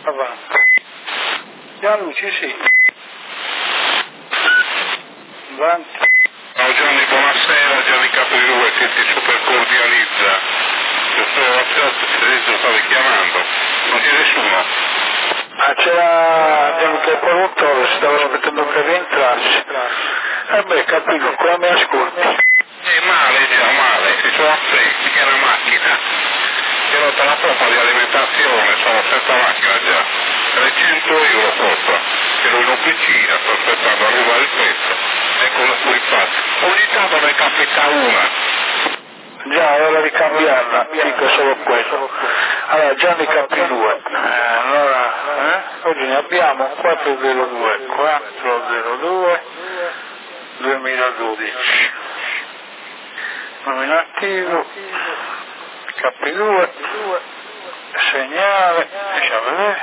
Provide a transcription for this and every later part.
Avanti. Gianluci, sì. Avanti. Ciao Gianni, buonasera, Gianni Caprilue che ti super cordializza. Io sono WhatsApp, state chiamando, non c'è nessuno. C'era Gianluca il produttore, stavo aspettando che rientrasse. Beh, capito, come mi ascolti? Male, già male, si sono affretti che è una macchina. Ti ho rotta la pompa di alimentazione, sono senza macchina già. 300 euro costa. Ero in officina, sto aspettando arrivare il pezzo. Eccolo qui infatti. Ogni tanto ne capita una. Già, è ora di cambiarla, dico solo quello. Allora, Gianni Caprilue, oggi ne abbiamo 402 2012. Nominativo, Caprilue, segnale, lasciamo vedere.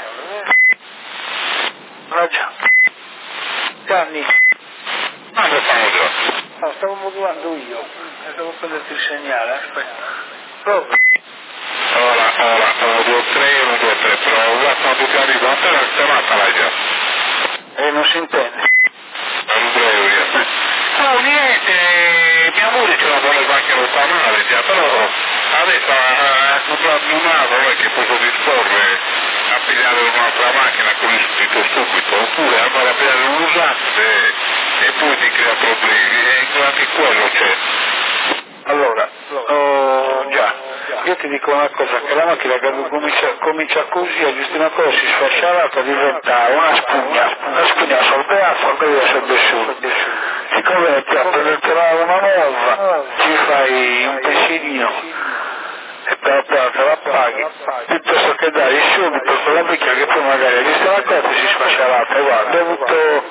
Già. Gianni. Lo fanno già. No, stavo modulando io, devo prenderti il segnale, aspetta. Prova. Ora, 1, 2, 3, 1, 2, 3, prova, quando ti arriva a te la chiamata l'hai già. Non si intende. Andrea. No, niente, mia moglie ce la voleva anche rottamare già, però adesso ha comprato un'auto, non è che posso disporre a pigliare un'altra macchina con il subito, oppure andare a pigliare un'usata e poi ti crea problemi, e anche quello c'è. Allora, già, io ti dico una cosa, che la macchina quando comincia così, a giusto una cosa si sfasciata, diventa una spugna sorbeata, quella sarebbe su. Siccome ti prenderà una nuova, ci fai un pensilino e per te la paghi, piuttosto che dai subito con la picchia che poi magari hai visto la cosa si sfasciata. Guarda, ho avuto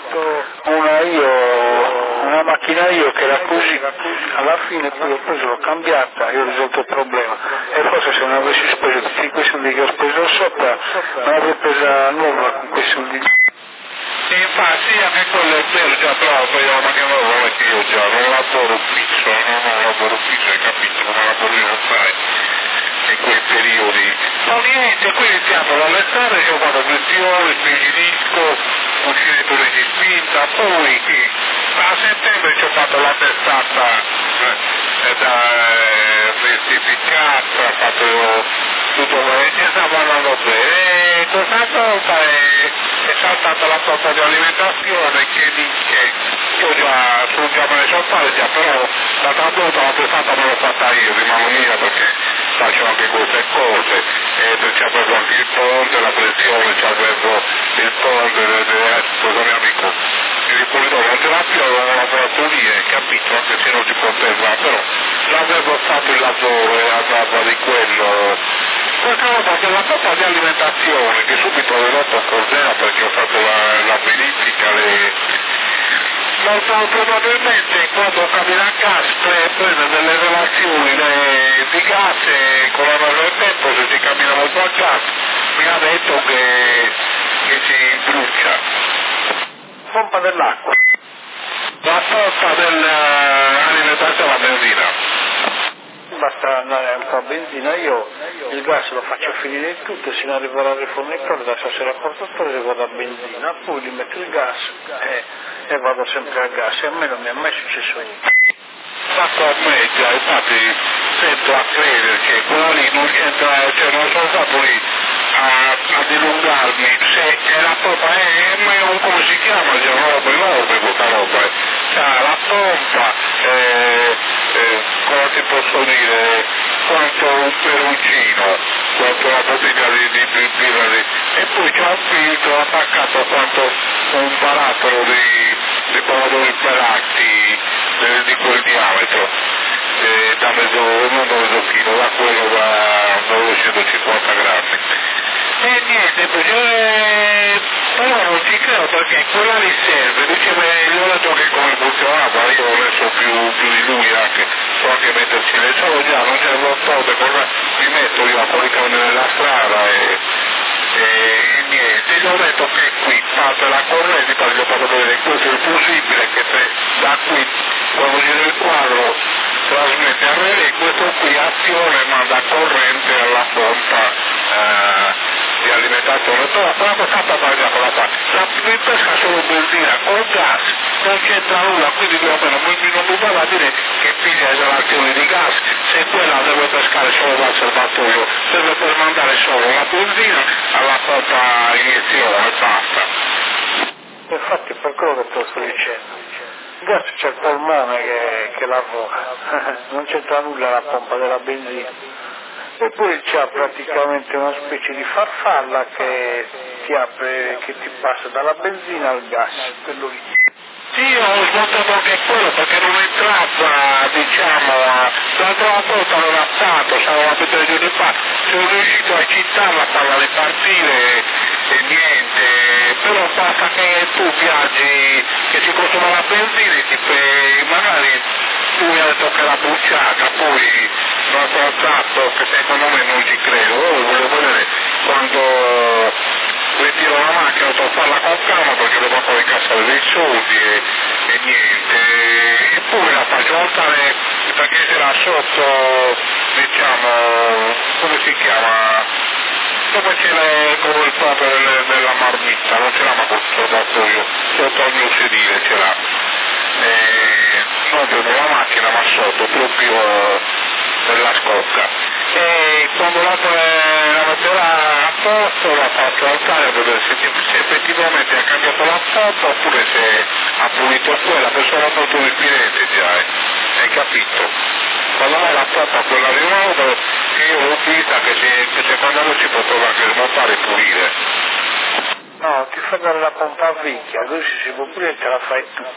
una macchina io che era così, alla fine poi ho preso, l'ho cambiata e ho risolto il problema, e forse se non avessi speso tutti quei soldi che ho speso sopra non avrei presa nuova con quei soldi. E infatti anche quello è vero già, però poi io ma che non è che io già non lavoro fisso, non lavoro fisso, hai capito, non lavoro io sai, in quei periodi. No niente, qui iniziamo dall'estate, io vado questione, spingidisco, cucinetto di spinta, poi a settembre ci ho fatto la testata da certificato, ho fatto tutto e stavo andando bene. Questa volta è saltata la sorta di alimentazione che io già me ne so fare già, però l'altra volta la testata me l'ho fatta io di mano mia perché faccio anche queste cose e ci avevo anche il ponte, la pressione, ci avevo il ponte, questo mio amico il ripulitore non ce l'ha più, avevo lavorato lì e capito anche se non si poteva, però l'avevo fatto il lavoro e andava di quello. Questa volta c'è la sorta di alimentazione che subito ho detto cos'era perché ho fatto la verifica, molto probabilmente quando cambia il gas prende delle relazioni di gas e con la mano del tempo se si cammina molto al gas mi ha detto che si brucia. Pompa dell'acqua. La sorta dell'alimentazione alla benzina. Basta andare un po' a benzina, io il gas lo faccio finire il tutto, se non arriverà il rifornitore, da stasera al portatore vado a benzina, poi gli metto il gas e vado sempre al gas, e a me non mi è mai successo niente. Fatto a me già, infatti sento a credere che quello lì non c'entra, cioè non sono stato lì a dilungarmi, se è la pompa, ma io non come si chiama, c'è una roba enorme questa roba, c'ha la pompa, come ti posso dire, quanto un peroncino, quanto una bottiglia di birra e poi c'è un filtro attaccato a quanto un barattolo di pomodori pelati di quel diametro, da mezzo chilo, da quello da 950 grammi. E niente, però non ci credo perché quella lì serve, diceva, gli ho detto che come funzionava, io ho messo più di lui anche, so anche metterci le solo già, non c'è lo sport, mi metto io a fuori nella strada e niente, gli ho detto che qui parte la corrente, poi gli ho fatto vedere questo è il fusibile che se da qui quando gira il quadro trasmette a relè, questo qui azione manda corrente alla pompa di alimentazione stazione, però quando sta parlando con la parte, mi pesca solo benzina, col gas, non c'entra nulla, quindi più o meno non mi va a dire che piglia esalazioni di gas, se quella deve pescare solo dal serbatoio, deve per mandare solo la benzina alla pompa iniezione e basta. Infatti per quello che te lo sto dicendo. Il gas c'è il polmone che lavora, non c'entra nulla la pompa della benzina. E poi c'è praticamente una specie di farfalla che ti apre, che ti passa dalla benzina al gas, quello lì. Sì, ho smontato anche quello perché non entrava, diciamo, l'altra volta non era stato, sarò più 3 giorni fa, sono riuscito a citarla a farla ripartire e niente, però basta che tu viaggi, che ci consuma la benzina e magari tu mi hai detto che era bruciata, poi non ho trovato, che secondo me non ci credo, volevo vedere quando ritiro la macchina, devo farla con calma perché devo poi incassare dei soldi e niente, eppure la faccio montare perché c'era sotto, diciamo, come si chiama, dove c'è il proprio della marmitta, non ce l'ha ma col serbatoio, sotto al mio sedile ce l'ha, non dentro la macchina ma sotto, proprio della scocca. E quando la metterà a posto la faccio alzare a vedere se effettivamente ha cambiato la foto oppure se ha pulito quella, perché sono molto diffidente già, hai capito? Quando mai la foto quella di nuovo che io l'ho vista che secondo me si poteva anche smontare e pulire. No, ti fa dare la pompa vecchia, così si può pulire e te la fai tu.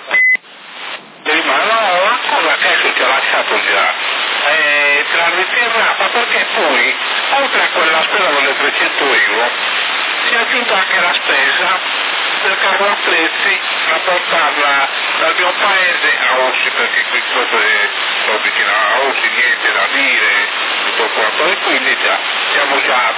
Ma no, la cosa che adesso ti ho lasciato già. Te la riservata perché poi, oltre a quella spesa delle 300 euro, si è aggiunta anche la spesa del carro attrezzi da portarla dal mio paese a Ossi, perché qui questo è vicino a Ossi, niente da dire, tutto quanto, e quindi già siamo già a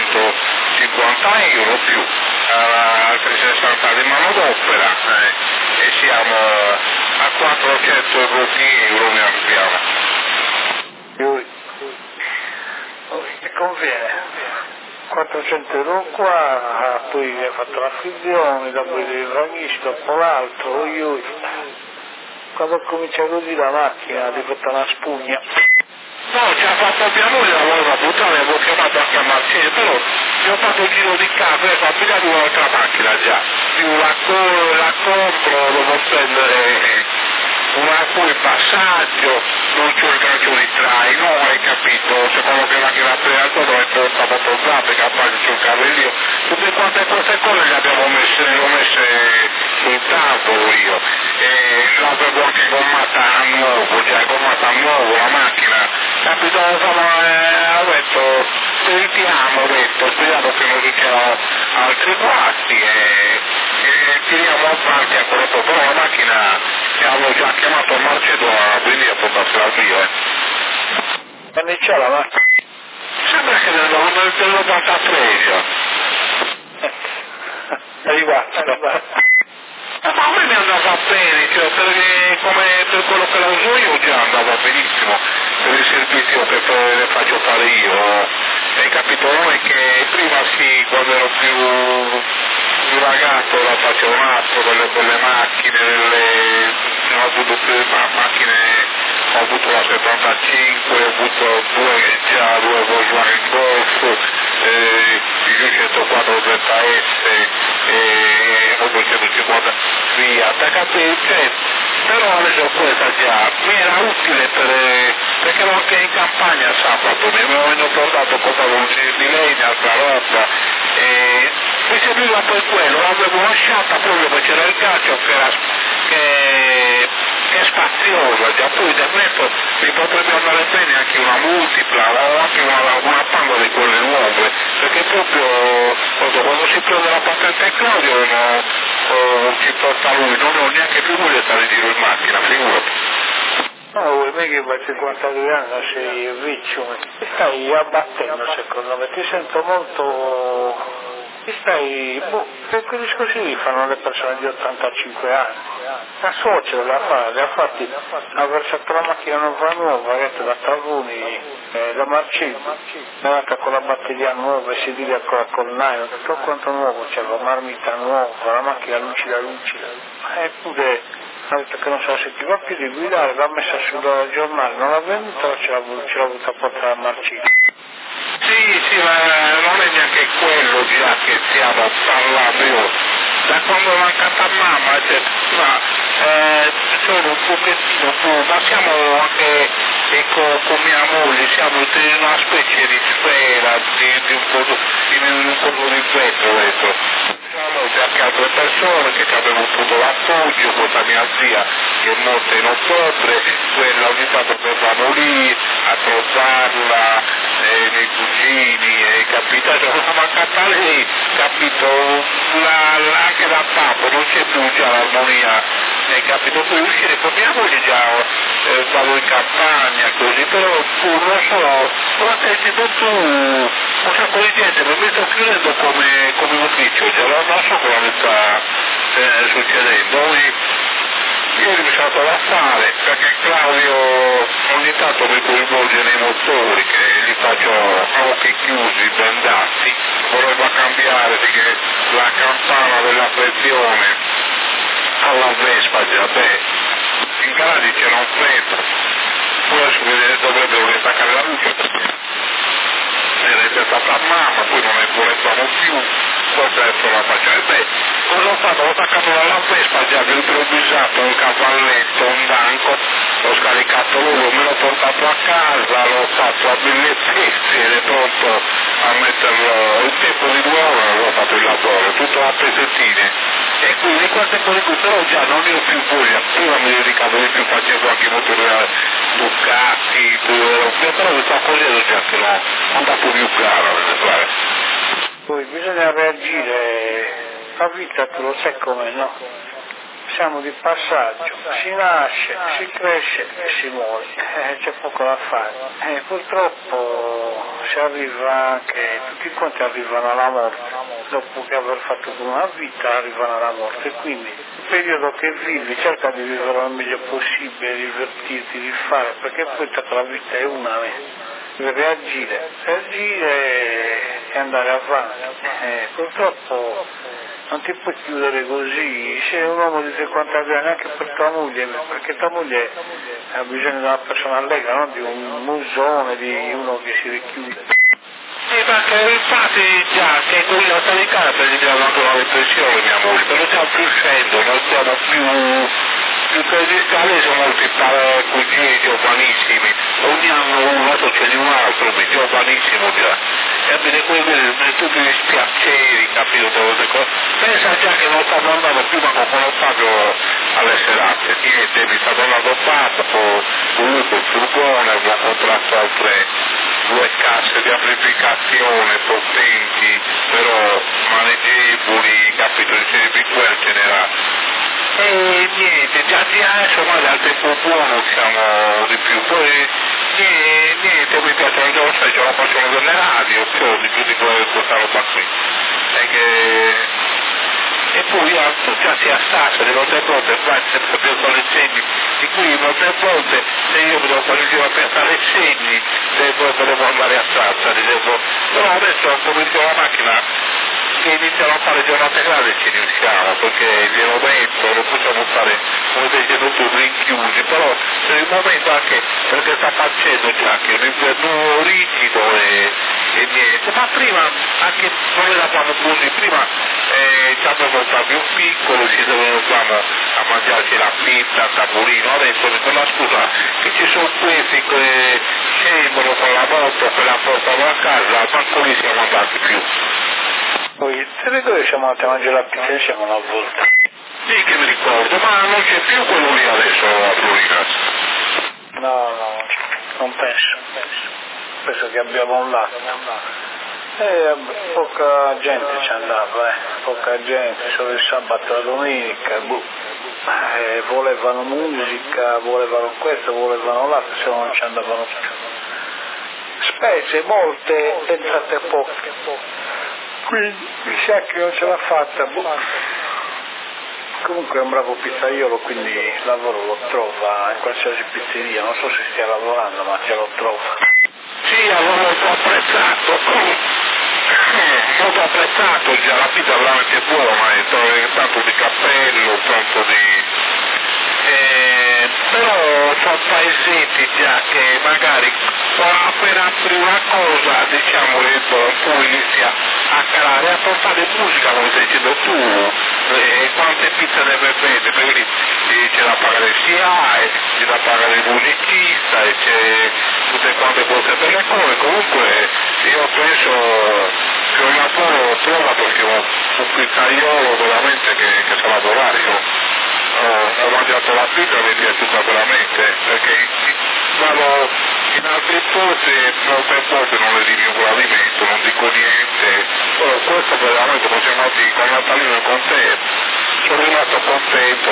350 euro più altri 60 di manodopera e siamo a 420 euro ne abbiamo. Ti conviene 400 euro qua, poi hai fatto la frizione, dopo il ragnisci, dopo l'altro, quando comincia così la macchina diventa una spugna. No, ci ha fatto mia moglie, la voleva buttare, avevo chiamato anche a Marcello, però gli ho fatto un giro di casa e ho pigliato un'altra macchina già, più la compro, devo spendere poi il passaggio, non c'ho il gancio di traino, hai capito, secondo che la macchina dove porta motorzate, capace c'è il cavallino, tutte quante queste cose le abbiamo messe sul tavolo io, e l'avevo anche gommata a nuovo, già gommata a nuovo la macchina, capito, ho detto, sentiamo, speriamo che non succedano altri guasti e tiriamo a parte a quello che però la macchina avevo già chiamato a Marcello a venire a portarsela via. Quando c'è la macchina? Sembra che nell'83 già. È arrivato. Ma a me mi andava bene, cioè perché come per quello che la uso io già andava benissimo, per il servizio che le faccio fare io. Hai capito? Non è che prima sì, quando ero più ragazzo la facevo un altro, delle belle macchine, ho avuto più macchine, ho avuto la 75, ho avuto due Volkswagen Golf, il 104 ZS e 250 Fiat, capito? Però adesso questa già mi era utile perché ero anche in campagna sabato, mi avevano portato cosa di legna, altra roba e mi serviva poi quello, l'avevo lasciata proprio perché c'era il calcio che è spaziosa, già poi del resto mi potrebbe andare bene anche una multipla o anche una panna di quelle nuove, perché proprio quando si prende la patente Claudio ci porta lui, non ho neanche più voglia di stare in giro in macchina, figurati. No, vuoi me che per 52 anni sei vecchio, ti stai abbattendo secondo me, ti sento molto... quei discorsi li fanno le persone di 85 anni. La suocera la fa, le ha fatti, ha versato la macchina nuova che te la tavoni da Marcello, è nata con la batteria nuova, i sedili ancora col nylon, tutto quanto nuovo, c'è la marmita nuova, la macchina lucida, eppure ha detto che non se la sentiva più di guidare, l'ha messa sul giornale, non l'ha venuta, ce l'ha voluta portare a Marcello. Sì, ma non è neanche quello già che stiamo parlando io. Da quando è mancata mamma, sono un pochettino più, ma siamo anche, ecco, con mia moglie, siamo in una specie di sfera, di un po' di vetro dentro. Siamo anche altre persone che ci abbiamo avuto l'appoggio, questa mia zia che è morta in ottobre, quella ogni tanto andavamo lì a trovarla, i miei cugini, capito? Cioè, questa mancata lì, capito? Anche da papo non c'è più già l'armonia, capito? Poi uscire con mia moglie già stavo in campagna così, però non so, come stai dicendo tu, un sacco di gente mi sto chiudendo come ufficio, cioè, non so cosa sta succedendo. Ieri mi sono dato da fare perché Claudio ogni tanto mi coinvolge nei motori che li faccio a occhi chiusi, bendati, vorremmo cambiare perché la campana della pressione alla Vespa già, in garage c'era un vetro, poi adesso dovrebbero ristaccare la luce perché era stata mamma, poi non ne volevamo più, forse adesso la facciamo. Cosa ho fatto? Ho attaccato dalla Vespa già improvvisato un cavalletto, un banco, l'ho scaricato lui, me l'ho portato a casa, l'ho fatto a 1000 pezzi ed è pronto a metterlo in tempo di 2 ore, l'ho fatto il lavoro, tutto a pezzettine. E quindi queste cose qui, però già non ne ho più voglia, prima mi dedicavo di più, facevo anche motori Ducati, però mi sto accorgendo già che no, non da più gara, fare. Poi bisogna reagire, la vita tu lo sai come no? Siamo di passaggio, si nasce, si cresce e si muore, c'è poco da fare. Purtroppo si arriva anche, tutti quanti arrivano alla morte, dopo che aver fatto una vita arrivano alla morte, quindi il periodo che vivi cerca di vivere al meglio possibile, divertirti, di fare, perché poi tutta la vita è una, deve reagire e andare avanti. Purtroppo non ti puoi chiudere così, sei un uomo di 50 anni anche per tua moglie, perché tua moglie ha bisogno di una persona allegra, non di un musone, di uno che si richiude. Sì, perché infatti già che quella sta di casa prendiamo anche una depressione mia moglie, non stiamo più uscendo, non stiamo più che gli scali sono molti cugini giovanissimi, ogni anno uno, adesso c'è di un altro, giovanissimo già. E bene, quelli tutti gli spiaceri, capito, queste cose. Pensa già che non stanno andando più ma con Fabio alle serate, niente, mi sta andando fatto, con lui col furgone, abbiamo comprato altre 2 casse di amplificazione potenti, però maneggevoli, capito, di quel ce n'era. E niente, già insomma dal tempo buono siamo di più, poi niente, mi piace anche lo sai, ce la facciamo delle radio, di più di questa roba qui. E poi tu già si assassa di molte volte, fai sempre più con le segni, di cui molte volte se io mi devo fare il giro a pensare ai segni, se poi devo andare a Sassari, però adesso come dice la macchina che iniziano a fare giornate grandi ci riusciamo, perché il momento lo possiamo fare come dei genitori rinchiusi, però per il momento anche perché sta facendo già che un inverno rigido e niente, ma prima anche noi eravamo così, prima ci abbiamo stato un piccolo, ci dovevamo a mangiarci la pizza, il tavolino, adesso con la scusa che ci sono questi che scendono con la moto, che la portano a casa, manco lì siamo andati più. Poi, se dove siamo andati a mangiare la pizza insieme una volta? Sì che mi ricordo, ma non c'è più quello lì adesso a Florina. No, non penso. Penso che abbiamo un lato. Poca gente ci andava, poca gente, solo il sabato e la domenica, volevano musica, volevano questo, volevano l'altro, se no non ci andavano più. Specie, molte, entrate poche. Quindi mi sa che non ce l'ha fatta. Comunque è un bravo pizzaiolo, quindi lavoro lo trova in qualsiasi pizzeria, non so se stia lavorando ma ce lo trova. Sì, avevo molto apprezzato, già la pizza veramente buona, tanto di cappello, tanto di... però sono paesetti già che magari appena apri una cosa, diciamo, poi inizia a calare, a portare musica come stai dicendo tu, quante pizze deve vendere, perché lì c'è da pagare il SIAE, c'è da pagare il musicista e c'è tutte quante cose per le cose. Comunque io penso che un lavoro trova, perché un pizzaiolo veramente che sa lavorare. Io ho mangiato la pizza e mi è piaciuta veramente, perché vado in altri posti e molte volte non le di mio gradimento, non dico niente, però questo veramente come siamo andati con Natalino e con te, sono rimasto contento,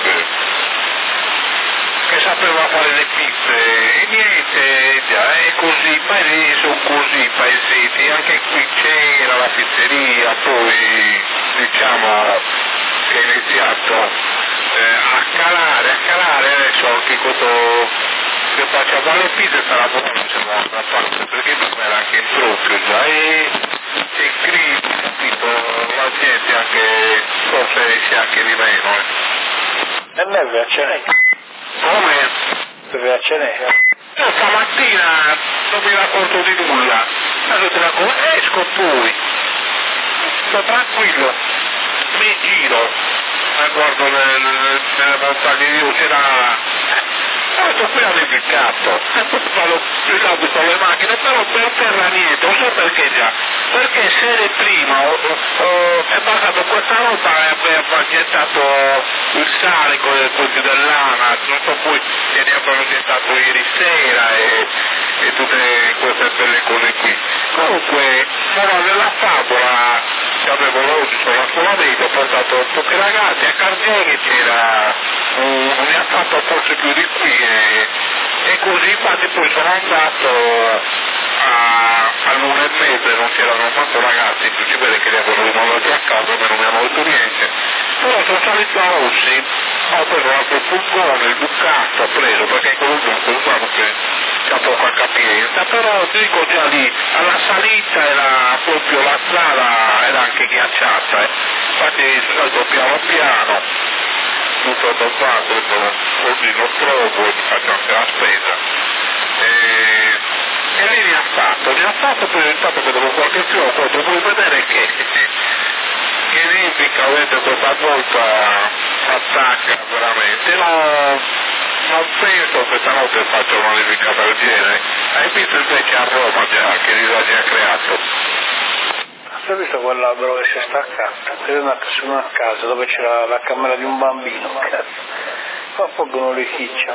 che sapeva fare le pizze e niente, già è così, i paesi sono così, i paesetti, anche qui c'era la pizzeria, poi diciamo che è iniziato a calare, adesso anche questo che faceva le pizze sarà buono, siamo a parte, perché per me era anche in proprio già, e crisi, capito, la gente anche, forse esce anche di meno. E me piace. Come? Ti piace? Io stamattina non mi racconto di nulla, adesso ti racconto, esco poi, sto tranquillo, mi giro. Guardo nelle montagne di Dio, sto qui a nevicato, vado più in là con le macchine, però per terra niente, non so perché già, perché se prima è passato questa roba e aveva gettato il sale con i colpi dell'ANA, non so poi che ne abbiamo gettato ieri sera e tutte queste belle cose qui. Comunque, morale della favola, che avevo oggi sulla scuola media, ho portato pochi ragazzi a Cardieri, c'era mi ha fatto forse più di qui e così, infatti poi sono andato all'1:30 non c'erano tanto ragazzi, si vede che li avevano rimandati a casa, ma non mi hanno detto niente, però sono salito a Rossi, ho preso anche il furgone, il bucato ho preso, perché comunque un furgone che c'ha poca capienza, però ti dico già lì, alla salita era proprio la strada, era anche ghiacciata, infatti sono salito piano piano, tutto fatto, così lo trovo, faccio anche la spesa. E lì mi ha fatto per il fatto che dopo qualche giorno vuoi vedere che l'Indica avete questa volta attacca veramente. Non penso che stanotte faccia una nevicata del genere. Hai visto invece a Roma già che disagi ha creato? Hai visto quell'albero che si è staccato? È andato su una casa dove c'era la camera di un bambino, cazzo. Qua poco non li chiccia,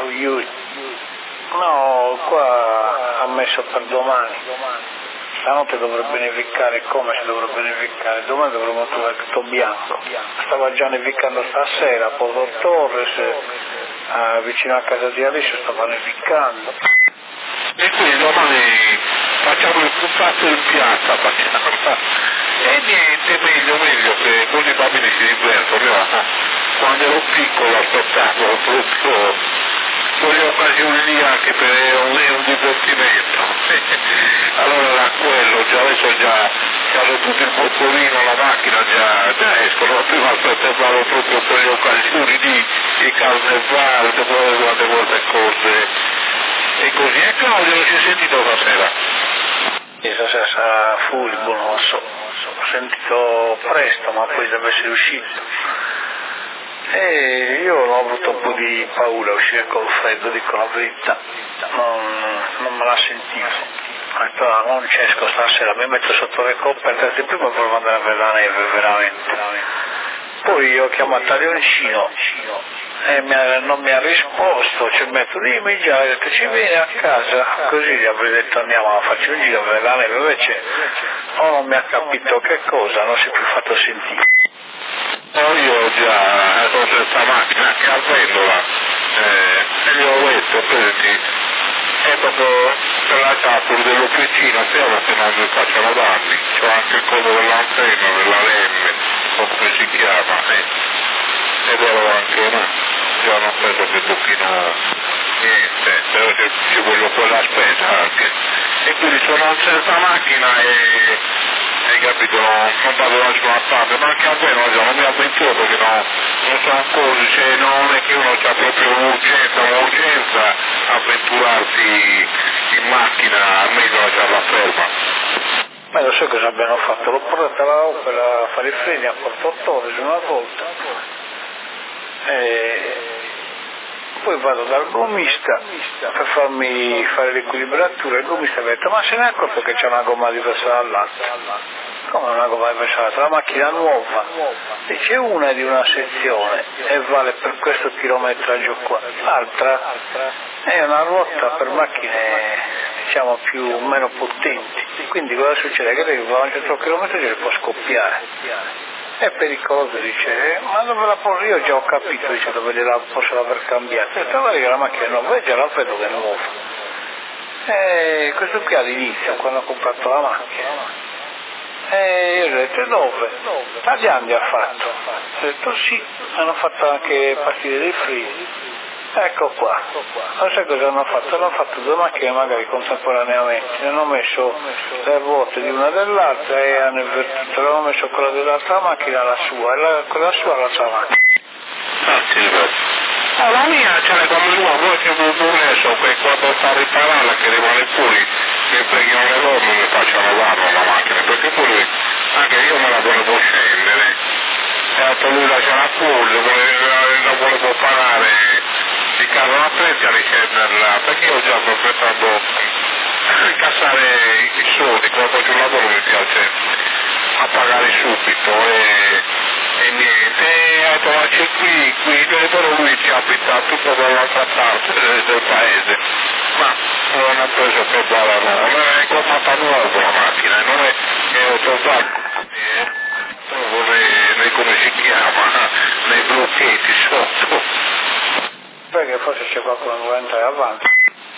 no, qua ha messo per domani. Stanotte dovrebbe nevicare, come si dovrebbe nevicare? Domani dovremmo trovare tutto bianco. Stava già nevicando stasera, poi a Torres, vicino a casa di Alice stava nevicando. E quindi domani facciamo il passato in piazza, e niente, meglio che così i bambini si divertono. Io quando ero piccolo aspettavo proprio quelle occasioni lì anche per un divertimento. Allora era quello, già adesso già hanno tutto il boccolino, la macchina già escono, prima aspettavano proprio per le occasioni lì, i carnevali, quante volte cose. E così, e Claudio non si è sentito stasera? Stasera sarà furbo, non lo so. Ho sentito presto, ma poi deve essere uscito. E io ho avuto un po' di paura a uscire col freddo, dico la verità. Non me la sentivo. Ho detto, non ci esco stasera, mi metto sotto le coperte di prima per andare a vedere la neve, veramente. Poi ho chiamato a Leoncino e non mi ha risposto, ci metto lì, mi già ha detto ci vieni a casa, così gli avrei detto andiamo a farci un giro a vedere la neve, invece non mi ha capito che cosa, non si è più fatto sentire. Io già ho questa macchina che a vendola e gli ho detto, senti, è proprio per la capura dell'officina, spero che non mi facciano danni, c'ho anche il codo dell'antenna, della lemme, o come si chiama, ed ero anche no, io non penso che tocchino niente, però ci voglio quella spesa anche. e quindi sono senza macchina e hai capito, non vado da nessuna parte, ma anche a me non mi avventuro perché non sono cose, cioè non è che uno ha proprio un'urgenza avventurarsi in macchina, a me non lasciarla ferma. Ma lo so cosa abbiano fatto, l'ho portata alla Opel a fare i freni a Porto una volta e poi vado dal gommista per farmi fare l'equilibratura, il gommista mi ha detto ma se ne è accorto che c'è una gomma diversa dall'altra? Come una gomma diversa dall'altra? La macchina nuova, dice una è di una sezione e vale per questo chilometraggio qua, l'altra è una ruota per macchine diciamo meno potenti, quindi cosa succede? Che lei va a un certo chilometraggio può scoppiare. È pericoloso, dice, ma dove la posso? Io già ho capito, dice, dove gliela posso aver cambiata. Ho detto, guarda che la macchina è nuova, già la vedo che è nuova. E questo qui all'inizio, quando ho comprato la macchina. E io gli ho detto, dove? A Diandi ha fatto. Ho detto, sì, hanno fatto anche partire dei freni. Ecco qua. Non sai cosa hanno fatto? Hanno fatto due macchine magari contemporaneamente, ne hanno messo le ruote di una dell'altra e hanno invertito, hanno messo quella dell'altra macchina alla sua e quella sua alla sua macchina. Ah sì, la mia ce l'è come sua, voi che non so che quando sta a ripararla che rimane fuori, che preghino le donne mi facciano lavare la macchina, perché poi anche io me la volevo scendere, e ha detto lui lasciala fuori, la volevo parare di carro a prezzi a ricenderla, perché io già sto pensando incassare i soldi, quando faccio un lavoro mi piace a pagare subito e niente, e ha detto ma c'è qui, però lui ci abita tutto dall'altra parte del paese, ma non ha preso per dare nuova, è comprata nuova la macchina, non è che ho trovato come si chiama, nei blocchetti sotto. Perché forse c'è qualcuno che vuole entrare avanti.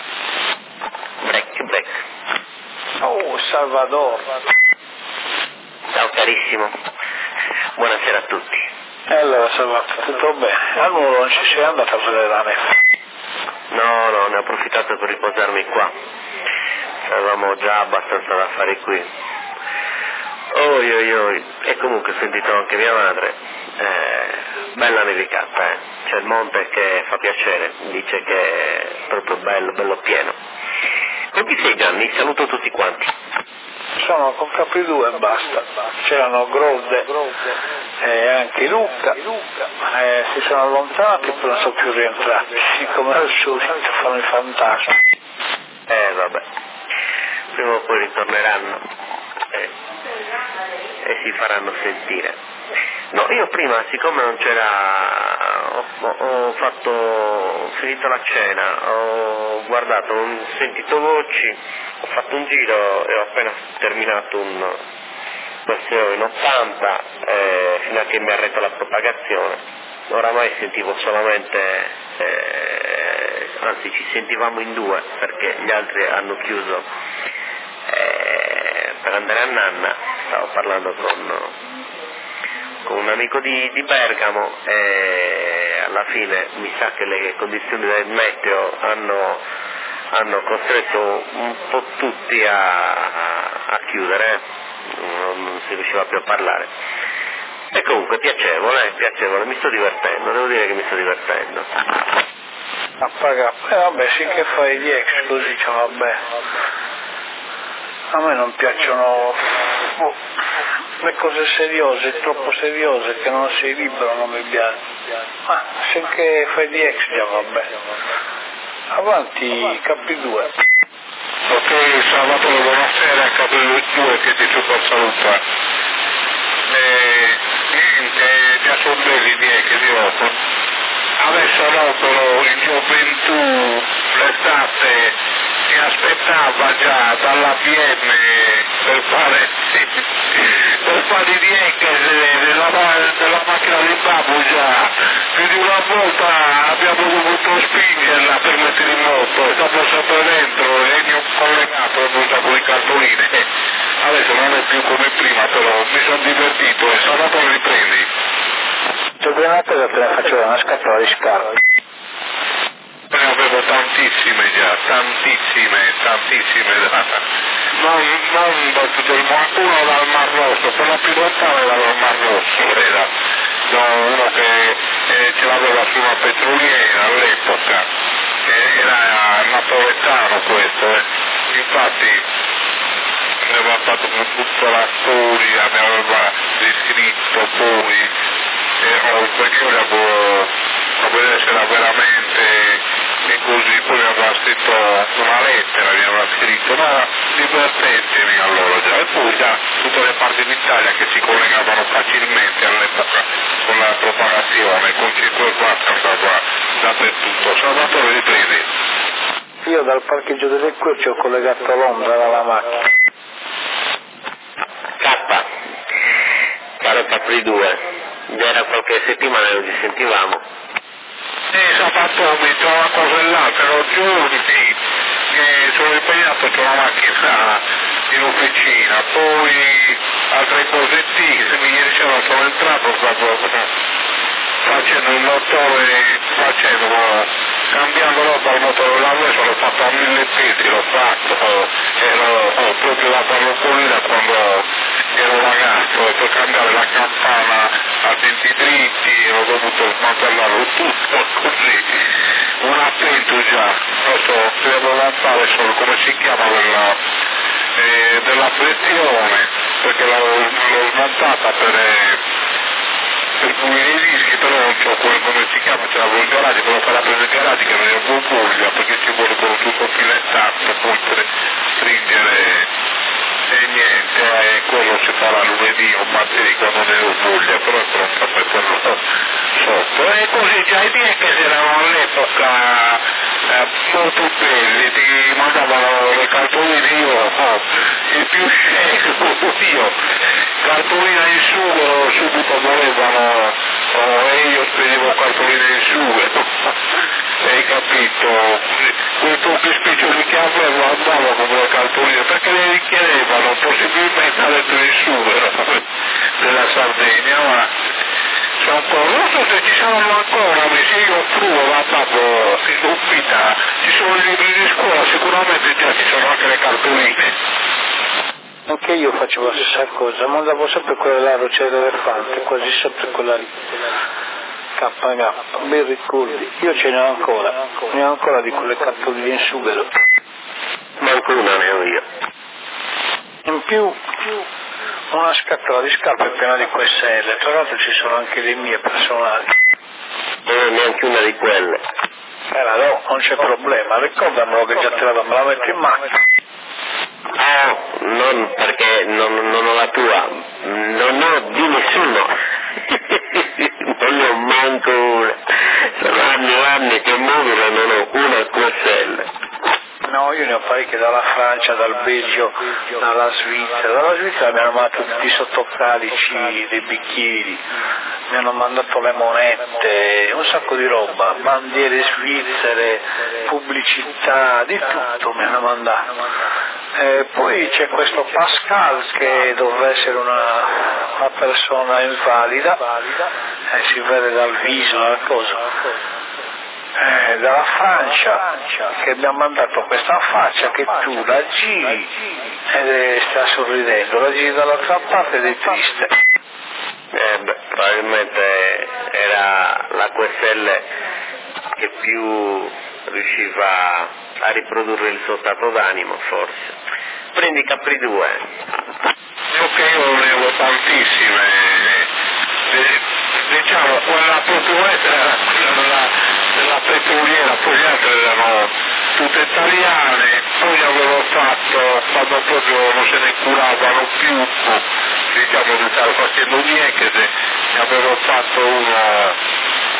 Break. Oh, Salvador. Ciao carissimo, buonasera a tutti. E allora Salvatore, tutto bene? Al muro non ci sei andato a vedere la neve? No, ne ho approfittato per riposarmi qua. Avevamo già abbastanza da fare qui. Oi. E comunque ho sentito anche mia madre. Bella nevicata, C'è il monte che fa piacere, dice che è proprio bello pieno. Con chi sei Gianni? Saluto tutti quanti. Sono con Capri 2 e basta. C'erano Grode e anche Luca, si sono allontanati e poi non sono più rientrati, come al solito fanno i fantasmi. Vabbè, prima o poi ritorneranno e si faranno sentire. No, io prima, siccome non c'era, ho finito la cena, ho guardato, ho sentito voci, ho fatto un giro e ho appena terminato un SEO in 80 fino a che mi ha retto la propagazione. Oramai sentivo solamente, anzi ci sentivamo in due perché gli altri hanno chiuso per andare a nanna. Stavo parlando con un amico di Bergamo e alla fine mi sa che le condizioni del meteo hanno costretto un po' tutti a chiudere, non si riusciva più a parlare. E comunque piacevole, mi sto divertendo, devo dire che mi sto divertendo. A pagare, vabbè, sì che fai gli ex, così c'è vabbè. A me non piacciono le cose seriose, troppo seriose, che non sei libero, non mi piace. Ma finché fai di ex già vabbè. Avanti K2. Ok, Salvatore, buonasera, K2 che ti super saluta. Niente, già sono belli di che di adesso no, però in gioventù l'estate si aspettava già dalla PM per fare i riecche della macchina di babbo già, più di una volta abbiamo dovuto spingerla per mettere in moto, stavo sempre dentro, legno collegato e butta con le cartoline. Adesso non è più come prima, però mi sono divertito e Salvatore riprendi. C'è una cosa che la faccio una scatola di scarpe. Per avevo tantissime già, tantissime, non da tutto il mondo, uno dal Mar Rosso, quella più lontana era dal Mar Rosso, era uno che ce l'aveva su una petroliera all'epoca, era napoletano questo, infatti mi aveva fatto tutta la storia, mi aveva descritto poi, perché io avevo a vedere se era veramente e così, poi mi aveva scritto una lettera, mi aveva scritto, no, divertentemi allora già, e poi da tutte le parti d'Italia che si collegavano facilmente all'epoca con la propagazione, con 5.4 andava dappertutto. Salvatore, riprendi. Io dal parcheggio delle Querci ho collegato a Londra dalla macchina. Caro Capri 2, già era qualche settimana che non ci sentivamo. Sabato mi trovo una cosa e l'altra, ero giorni che sono impegnato, c'ho una macchina in officina, poi altre cosettine, ieri sera sono entrato, stavo facendo il motore, cambiando roba al motore, l'adesso l'ho fatto a 1000 pesi, l'ho fatto, ero proprio da farlo pulire quando ero ragazzo, e per cambiare la campana a 20 dritti, ho dovuto smantellarlo tutto così, un attento già, adesso devo lanciare solo come si chiama della pressione, perché l'ho smontata per pulire i dischi, però non so come si chiama, ce l'avevo in garage, però farà prendere il garage che non è un puglia, perché ci vuole tutto filettato poi per stringere e niente, quello si farà lunedì o martedì quando ne ho voglia, però è pronto a metterlo sotto. E così già i miei che erano all'epoca molto belli, ti mandavano le cartoline, il più scemo io, cartolina in sugo subito volevano, e io spedivo cartolina in sugo, hai capito? Quel poco spiccio di chiave andavo con le cartoline, perché le richiedevano possibilmente alle in sugo della Sardegna, ma sono un po', non so se ci saranno ancora, se io fruo la papo in Duppita, ci sono i libri di scuola, sicuramente già ci sono anche le cartoline. Anche io facevo la stessa cosa, mandavo sempre quella là, Roccia d'Elefante, quasi sempre quella lì. KH, ben ricordi, io ce ne ho ancora di quelle cartoline in sughero. Manco una ne ho io. In più una scatola di scarpe piena di QSL, tra l'altro ci sono anche le mie personali. Non ho neanche una di quelle. No, non c'è problema, ricordamelo che già te la me la metto in macchina. Non perché non ho la tua, non ho di nessuno. Non ne ho manco una. Sono anni che muovono e non ho una QSL. No, io ne ho parecchie dalla Francia, dal Belgio, dalla Svizzera. Dalla Svizzera mi hanno mandato tutti i sottocalici, dei bicchieri, mi hanno mandato le monete, un sacco di roba, bandiere svizzere, pubblicità, di tutto mi hanno mandato. Poi c'è questo Pascal che dovrebbe essere una persona invalida, si vede dal viso, dal coso. Dalla Francia che mi ha mandato questa faccia che tu la giri e sta sorridendo, la giri dall'altra parte ed è triste. Probabilmente era la QSL che più riusciva a riprodurre il suo stato d'animo, forse. Prendi Capri 2. Che io ne avevo tantissime, diciamo quella proprio era quella della petroliera, poi le altre erano tutte italiane, poi avevo fatto, quando proprio non se ne curavano più, diciamo che stavo facendo niente, ne avevo fatto uno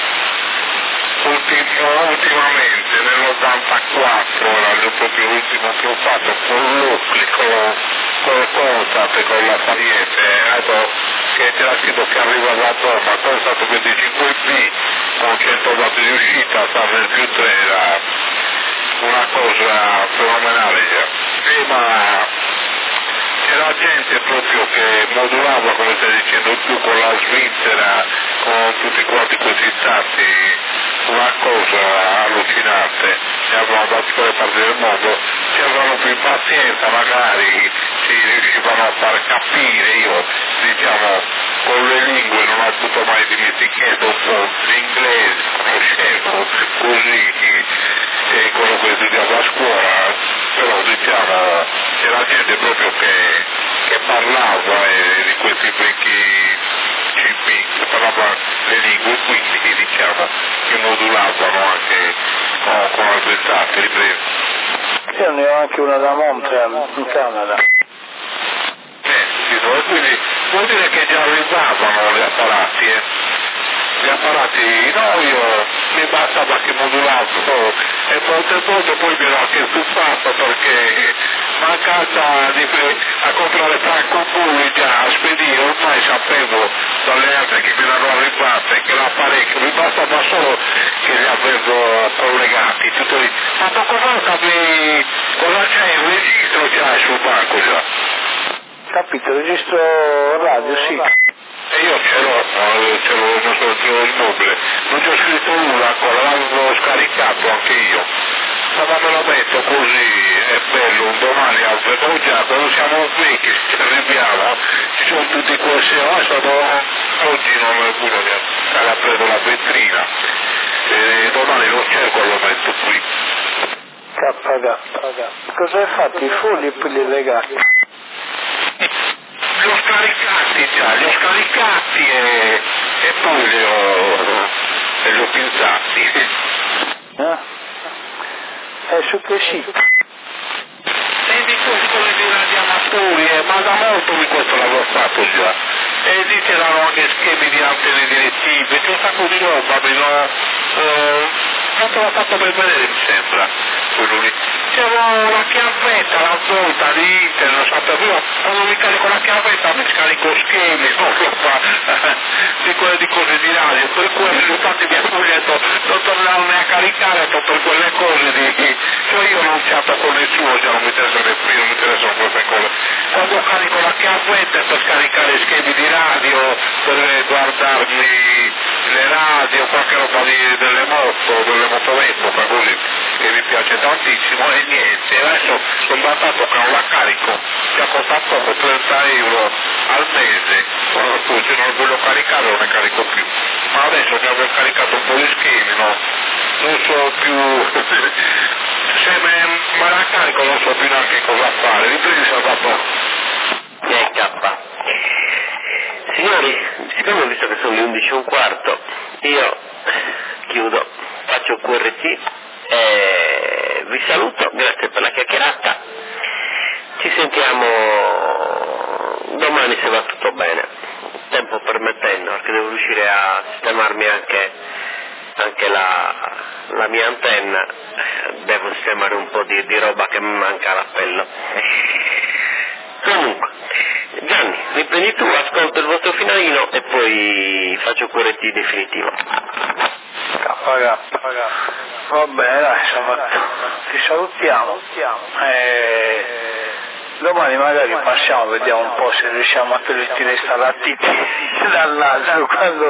ultimamente, nell'84, era proprio l'ultimo che ho fatto, con l'Uclico, con la Fariete, che c'era scritto che arriva la bomba, poi è stato 25p, con 100 watt di uscita, stava nel più 3, era una cosa fenomenale già. Ma c'era gente proprio che modulava, come stai dicendo tu, con la Svizzera, con tutti quanti questi stati una cosa allucinante, ne avevano da tutte le parti del mondo, ci avevano più pazienza, magari ci riuscivano a far capire. Io, diciamo, con le lingue non ho avuto mai dimestichezza, un po' l'inglese conoscevo così, e quello che studiavo a scuola, però diciamo c'era gente proprio che parlava di questi vecchi CP, che parlava le lingue, quindi diciamo che modulavano anche con altri stati, ripreso. Io ne ho anche una da Montreal, in Canada. E quindi vuol dire che già arrivavano gli apparati, Gli apparati, no, io mi bastava che modulavo e molte volte poi mi ero anche stufato perché mancanza di a comprare francobolli già a spedire, ormai sapevo dalle altre che mi erano arrivate che l'apparecchio mi bastava solo che li avevo collegati, tutto lì. Ma poco fa cosa c'è? Il registro c'hai sul banco già? Capito, registro radio, sì. E io ce l'ho il mobile, non ci ho scritto nulla ancora, l'avevo scaricato anche io. Ma me lo metto così, è bello, un domani al già, quando siamo qui che ci arriviamo, ci sono tutti questi, oggi non è pure che ha preso la vetrina, e domani lo cerco e lo metto qui. Cosa hai fatto? I fogli e poi li hai legati? Li ho scaricati e poi li ho pinzati. Su che sito? E di questo le radiamatori, ma da molto di questo l'avevo fatto già. E lì c'erano anche schemi di antenne direttive, c'è un sacco di roba, non te l'ho fatto per vedere mi sembra, quello lì. C'era la chiavetta, la volta di internet, non sapevo, quando mi carico la chiavetta mi scarico schemi, non lo fa, di quelle di cose di radio, per quello infatti mia moglie ha detto non tornarne a caricare per quelle cose di, cioè io non chato con nessuno, cioè non mi interessano non mi interessano queste cose. Quando carico la chiavetta per scaricare schemi di radio, per guardarmi le radio, qualche roba delle motoretti, così, che mi piace tantissimo e niente, adesso sono battato che non la carico, mi ha costato poco, 30 euro al mese, poi se non voglio caricare non ne carico più, ma adesso che avevo caricato un po' di schemi, no? Non so più, se me la carico non so più neanche cosa fare, ripresa dopo. Signori, siccome ho visto che sono le 11:15, io chiudo, faccio QRT e vi saluto, grazie per la chiacchierata, ci sentiamo domani se va tutto bene, tempo permettendo, perché devo riuscire a sistemarmi anche la mia antenna, devo sistemare un po' di roba che mi manca all'appello. Comunque, Gianni, riprendi tu, ascolto il vostro finalino e poi faccio QRT definitivo. Va bene, dai, ti salutiamo. Domani magari passiamo, vediamo un po' se riusciamo a toglierti le stalattiti dal naso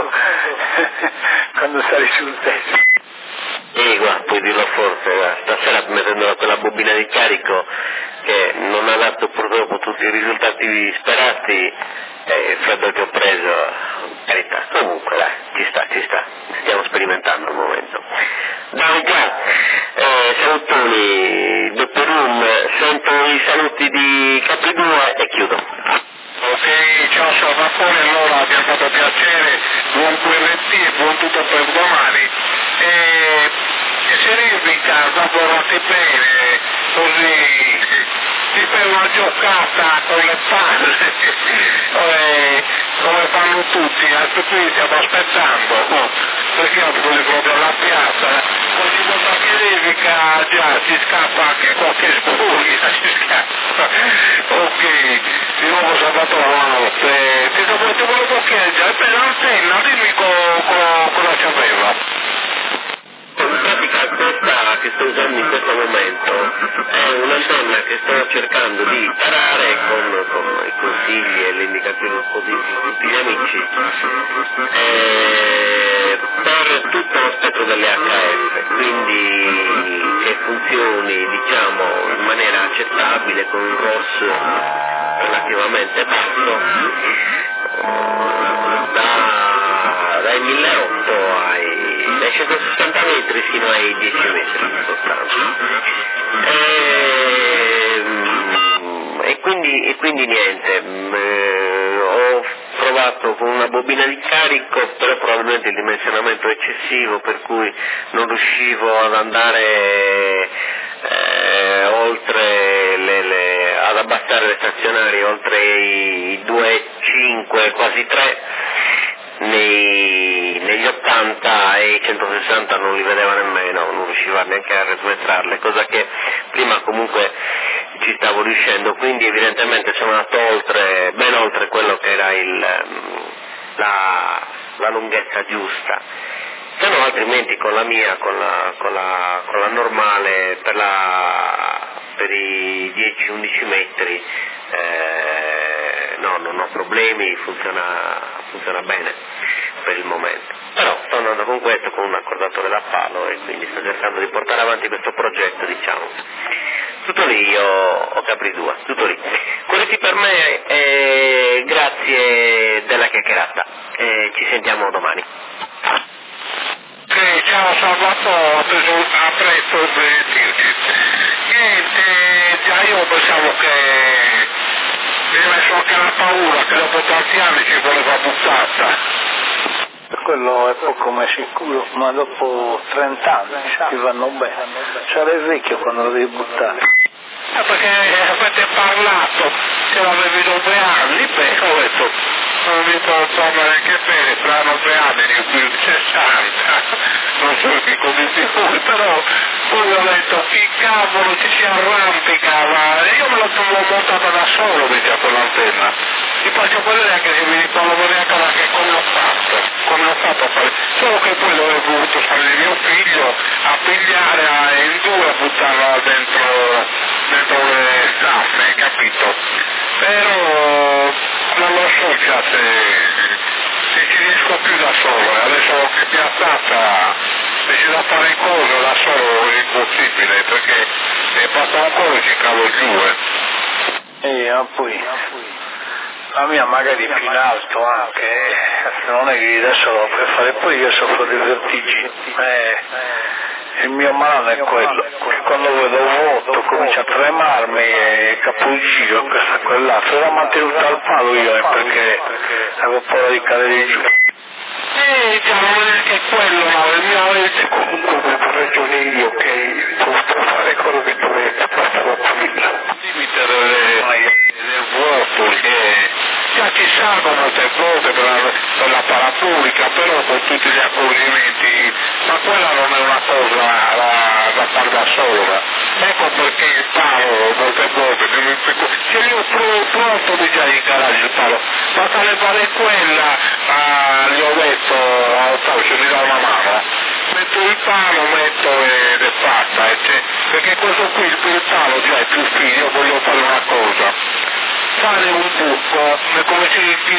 quando sali sul tetto. Guarda, puoi dirlo forse, stasera mettendo quella bobina di carico che non ha dato purtroppo tutti i risultati sperati, il freddo che ho preso, carità, comunque dai, ci sta, stiamo sperimentando al momento. Dunque, salutoni, Dottor Room, sento i saluti di Capri2 e chiudo. Ok, ciao Salvatore, allora mi ha fatto piacere, buon QRT e buon tutto per domani. E se replica, lavorate bene, così si fa una giocata con le palle, come fanno tutti, anche qui stiamo aspettando, perché oggi proprio alla piazza, ogni volta che replica già ci scappa anche qualche spugna, ci scappa. Ok, di nuovo Salvatore, buonanotte. Ti volevo chiedere, per l'antenna, dimmi cosa c'aveva. In pratica questa che sto usando in questo momento è un'antenna che sto cercando di tarare con i consigli e le indicazioni di tutti gli amici. per tutto lo spettro delle HF, quindi che funzioni diciamo in maniera accettabile con un ROS relativamente basso, dai 1800 dai 160 metri fino ai 10 metri in sostanza. E quindi niente, ho provato con una bobina di carico, però probabilmente il dimensionamento è eccessivo, per cui non riuscivo ad andare oltre ad abbassare le stazionarie oltre i 2,5 quasi 3 negli 80, e i 160 non li vedeva nemmeno, non riusciva neanche a retrometrarle, cosa che prima comunque ci stavo riuscendo, quindi evidentemente sono andato ben oltre quello che era la lunghezza giusta. Se no altrimenti con la mia, con la normale, per i 10-11 metri no, non ho problemi, funziona bene per il momento. Però sto andando con questo, con un accordatore da palo, e quindi sto cercando di portare avanti questo progetto, diciamo. Tutto lì, io ho capri due, tutto lì. Questo per me, grazie della chiacchierata, ci sentiamo domani. Sì, ciao Salvatore, a presto per sentirci. Niente, già io pensavo che mi ha messo anche la paura che dopo tanti anni ci voleva buttata. Quello è poco ma sicuro, ma dopo 30 anni ti vanno bene. Sarai vecchio quando lo devi buttare. Perché avete parlato che l'avevi 9 anni, beh, ho detto, non mi posso neanche bene, fra 9 anni ne ho più di 60, non so che condizioni, però poi ho detto, chi cavolo ci si arrampicava, e io me l'ho montata da solo, mica con l'antenna. Ti faccio vedere anche se mi ricordo neanche come ho fatto a fare, solo che poi l'avevo voluto fare mio figlio a pigliare in due, a buttarla dentro le staffe, capito? Però non lo so già se ci riesco più da solo, e adesso che piazzata se c'è da fare cose da solo è impossibile, perché se passa un po' ci cavo giù. Ma poi la mia magari più in alto anche, non è che adesso lo puoi fare, poi io soffro di vertigini, il mio male è quello, che quando vedo un vuoto comincia a tremarmi e capogiro, questo e quell'altro, l'ho mantenuto al palo io perché avevo paura di cadere giù. Già non è che quello, ma il mio comunque per ragione io che posso fare quello che tu hai fatto tranquillo. Il limite del vuoto che già ci salgo molte volte per la parabolica, però con tutti gli accorgimenti, ma quella non è una cosa da fare da sola. Ecco perché il palo molte volte, se io pronto di già in garage il palo, basta levare quella, gli ho detto, se mi dà una mano, metto il palo, ed è fatta, perché questo qui, il palo già è più figlio, io voglio fare una cosa. Fare un buco, come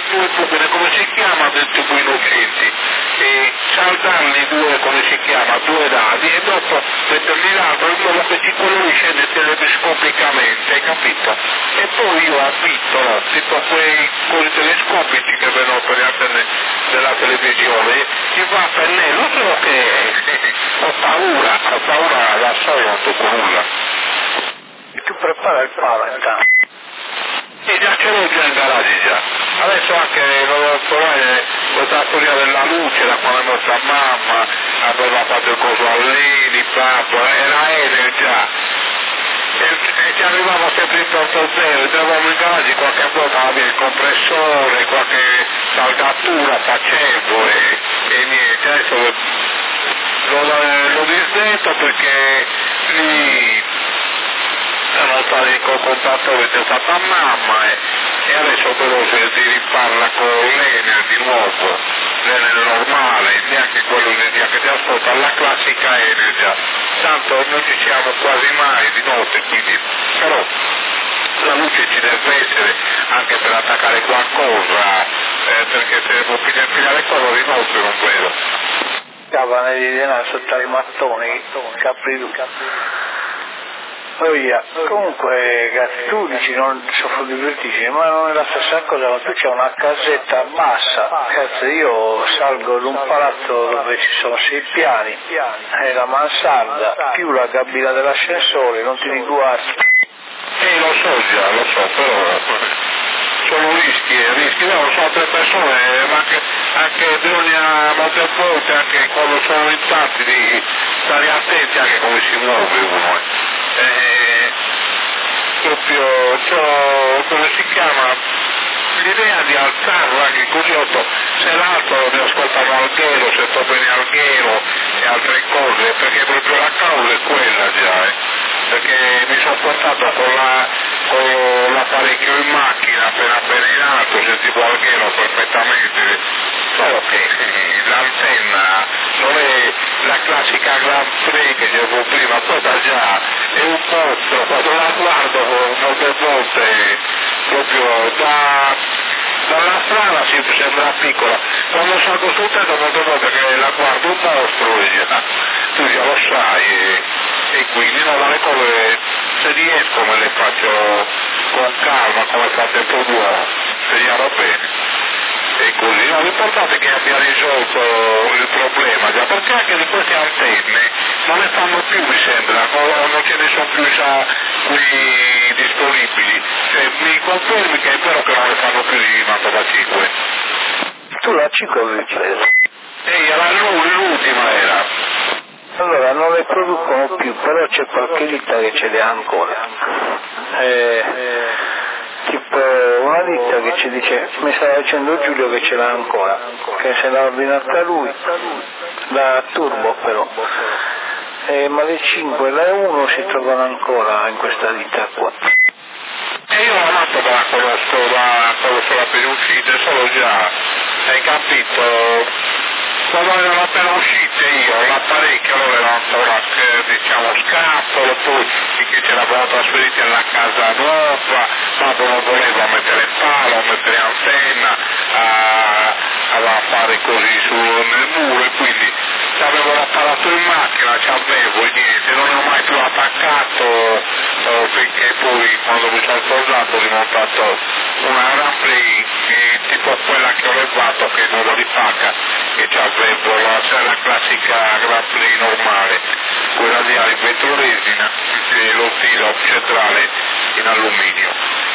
si chiama del tipo innocenti, e saltarli due dadi, e dopo metterli l'altro in modo che ci colorisce telescopicamente, hai capito? E poi io affitto tipo quei telescopici che vengono per le antenne della televisione, ci fa pennello, solo che ho paura da solo, non tocco nulla. E tu prepara il palo intanto. Sì, già ce l'ho già in garage già. Adesso anche volevo provare questa storia della luce, da quando è morta mamma, aveva fatto il coso all'Enipap, era Enel già. E ci arrivava sempre in 8.0, trovavamo in garage qualche volta aveva il compressore, qualche saldatura facevo e niente. Adesso l'ho disdetto perché lì sono stati col contatore che è stata mamma e adesso però se si riparla con l'Enel di nuovo, l'Enel normale, neanche quello che ti ascolta, la classica Enel, tanto non ci siamo quasi mai di notte, quindi però la luce ci deve essere anche per attaccare qualcosa, perché se devo pigliare quello di notte non vedo. scavano di denaro sotto ai mattoni, capri. Oh yeah. Comunque tu dici non soffro di vertigini, ma non è la stessa cosa, ma tu c'è una casetta bassa, cazzo io salgo ad un palazzo dove ci sono 6 piani, è la mansarda, più la cabina dell'ascensore, non ti riguardi. Lo so, però sono rischi, no, sono 3 persone, ma anche bisogna molte volte, anche quando sono in tanti, di stare attenti anche come si muove uno. Proprio come si chiama, l'idea di alzarlo anche così se l'altro mi ascoltano alghero, se sto bene alghero e altre cose, perché proprio la causa è quella già, perché mi sono portato con l'apparecchio in macchina appena in alto, sentivo alghero perfettamente, solo che l'antenna non è la classica Grand Prix che dicevo prima, questa già è un mostro, quando la guardo molte volte proprio dalla strada si sembra piccola, quando salgo sul tetto molte volte che la guardo un mostro tu già lo sai e quindi no, dalle cose se riesco me le faccio con calma come fa tempo buono, speriamo bene. E così, no, l'importante è che abbia risolto il problema già, perché anche di queste antenne non ne fanno più mi sembra, non ce ne sono più già qui disponibili, cioè mi confermi che è vero che non ne fanno più di Mantova 5? Tu la 5 avevi preso? L'ultima era. Allora non le producono più, però c'è qualche ditta che ce le ha ancora. Tipo una ditta che ci dice, mi stava dicendo Giulio che ce l'ha ancora, che se l'ha ordinata lui, la Turbo però, ma le 5 e la 1 si trovano ancora in questa ditta qua. E io la Mantova la conosco la per uscite, solo già, hai capito? Quando erano appena uscite io, l'apparecchio allora era ancora diciamo scatolo, poi che ce l'avevano trasferiti alla casa nuova, dopo non voleva mettere palo, mettere antenna, a fare così nel muro e quindi avevo l'apparato in macchina, c'avevo e niente, non ho mai più attaccato finché poi quando mi sono sposato ho rimontato una Grand Prix tipo quella che ho levato che non lo ripacca, che c'avevo la classica Grand Prix normale, quella di vetro resina e lo tiro centrale in alluminio.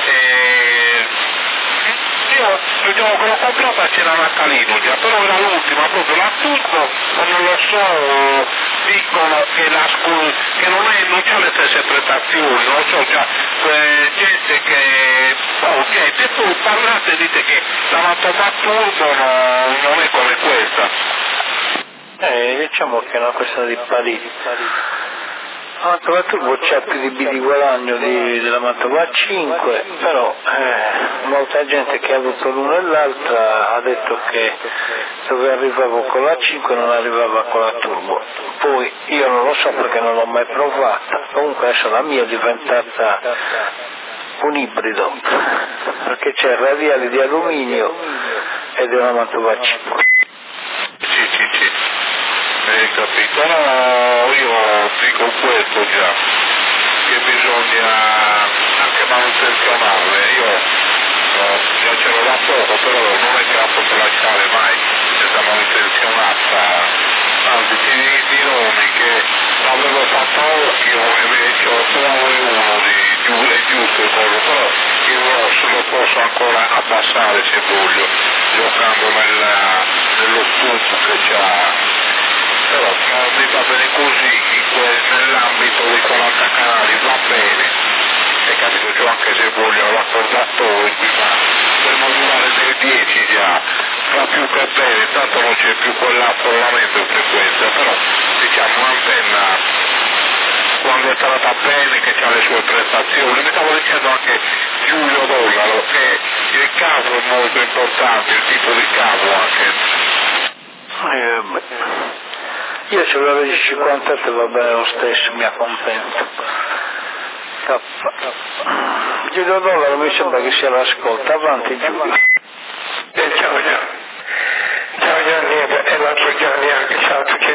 Io diciamo che l'ho comprata c'era Natalino già, però era l'ultima, proprio la Turbo, non lo so, dicono che non c'ha le stesse prestazioni, non lo so, già gente che, gente, poi parlate e dite che la Mantova Turbo non è come questa. Diciamo che è una questione di pari. La Mantova Turbo c'ha più di B di guadagno della Mantova 5, però molta gente che ha avuto l'una e l'altra ha detto che dove arrivavo con la 5 non arrivava con la Turbo. Poi io non lo so perché non l'ho mai provata, comunque adesso la mia è diventata un ibrido, perché c'è radiali di alluminio ed è una Mantova 5. Sì. Hai capito? No, io dico questo già, che bisogna anche manutenzionarle, io già ce l'ho da poco, però non è che la posso lasciare mai senza manutenzionata, anzi ti dironi che l'avevo fatto occhio e invece ho uno di giù e giusto il collo, però il rosso lo posso ancora abbassare se voglio, giocando nello studio che c'ha. Però mi va bene così, nell'ambito dei 40 canali va bene, hai capito, c'ho anche se voglio l'accordatoio, ma per modulare nel 10 già va più che bene, tanto non c'è più quell'affollamento in frequenza, però diciamo un'antenna quando è trattata bene, che ha le sue prestazioni, mi stavo dicendo anche Giulio Dollaro che il cavo è molto importante, il tipo di cavo anche. Io ce l'avevo di 58 va bene lo stesso, mi accontento. Giulio Dollaro mi sembra che sia l'ascolto, avanti Giulio. Ciao Gianni e l'altro Gianni anche, ciao a tutti e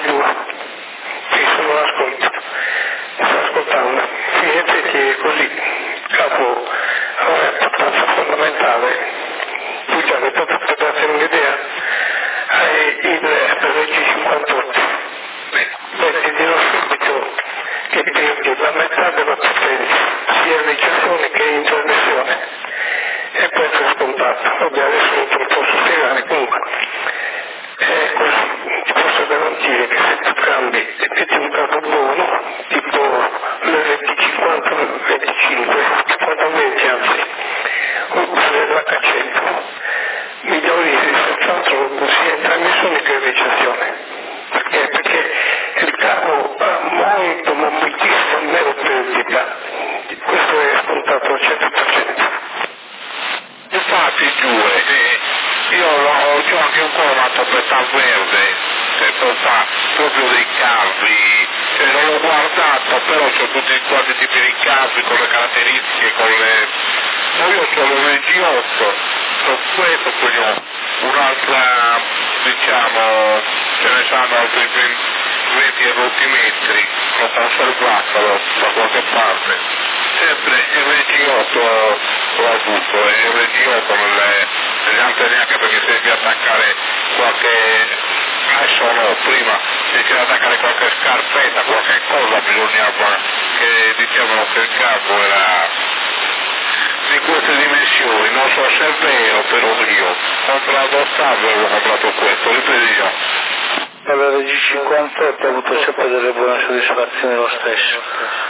proprietà verde, che porta proprio dei cavi, non l'ho guardato, però c'ho tutti quanti i tipi di cavi con le caratteristiche, poi io sono un G8, ho questo, poi ho un'altra, diciamo, ce ne sono altri 20 e 20 metri, l'ho conservato da qualche parte, sempre RG8 l'ho avuto, RG8 nelle altre neanche perché se devi attaccare qualche, adesso no, prima se c'era attaccare qualche scarpetta, qualche cosa bisognava che dicevano che il cavo era di queste dimensioni, non so se è vero, però io comprato Stabile, avevo comprato questo, ripetiamo. Per la G58 ho avuto sempre delle buone soddisfazioni lo stesso.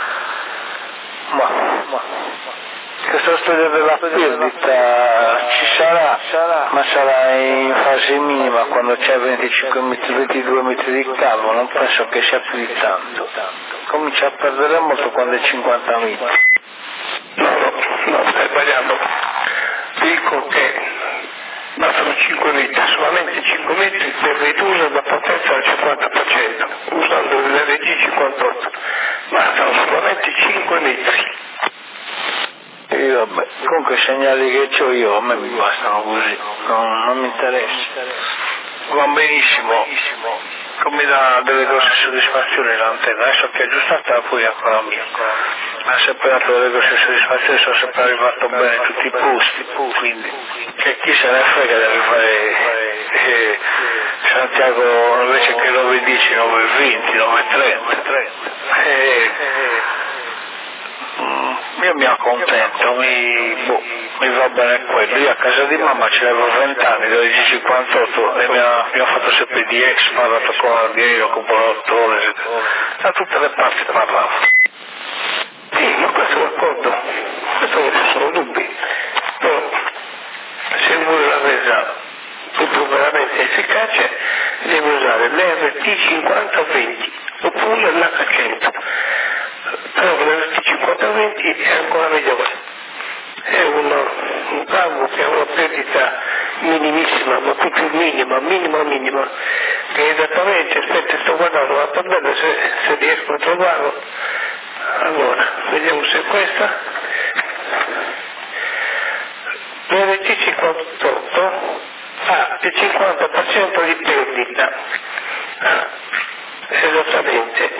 Ma questa storia della perdita ci sarà, ma sarà in fase minima quando c'è 25 metri, 22 metri di cavo, non penso che sia più di tanto. Comincia a perdere molto quando è 50 metri. No, stai sbagliando. Dico che bastano 5 metri, solamente 5 metri per ridurre la potenza al 50%, usando l'RG58. Bastano solamente 5 metri. E vabbè, comunque i segnali che ho io a me mi bastano così, non mi interessa. Va benissimo, come dà delle grosse soddisfazioni l'antenna, adesso che è aggiustata poi ancora mia. Ha sempre dato delle grosse soddisfazioni, sono sempre arrivato bene in tutti i posti, quindi che chi se ne frega deve fare Santiago invece che 9:10, 9:20, 9:30. Io mi accontento, mi va bene quello. Io a casa di mamma ce l'avevo 20 anni, dove G58 e mi ha fatto sempre DX, parlato con Ardiero, con Polottone, da tutte le parti parlavo. Sì, ma questo è d'accordo, questo non ci sono dubbi, però se vuole la resa proprio veramente efficace deve usare l'RT5020 oppure l'H100, però l'RT5020 è ancora migliore, è un cavo che ha una perdita minimissima, ma proprio minima, che esattamente, aspetta, sto guardando la tabella se riesco a trovarlo. Allora, vediamo se è questa. L'RT58 ha il 50% di perdita. Esattamente.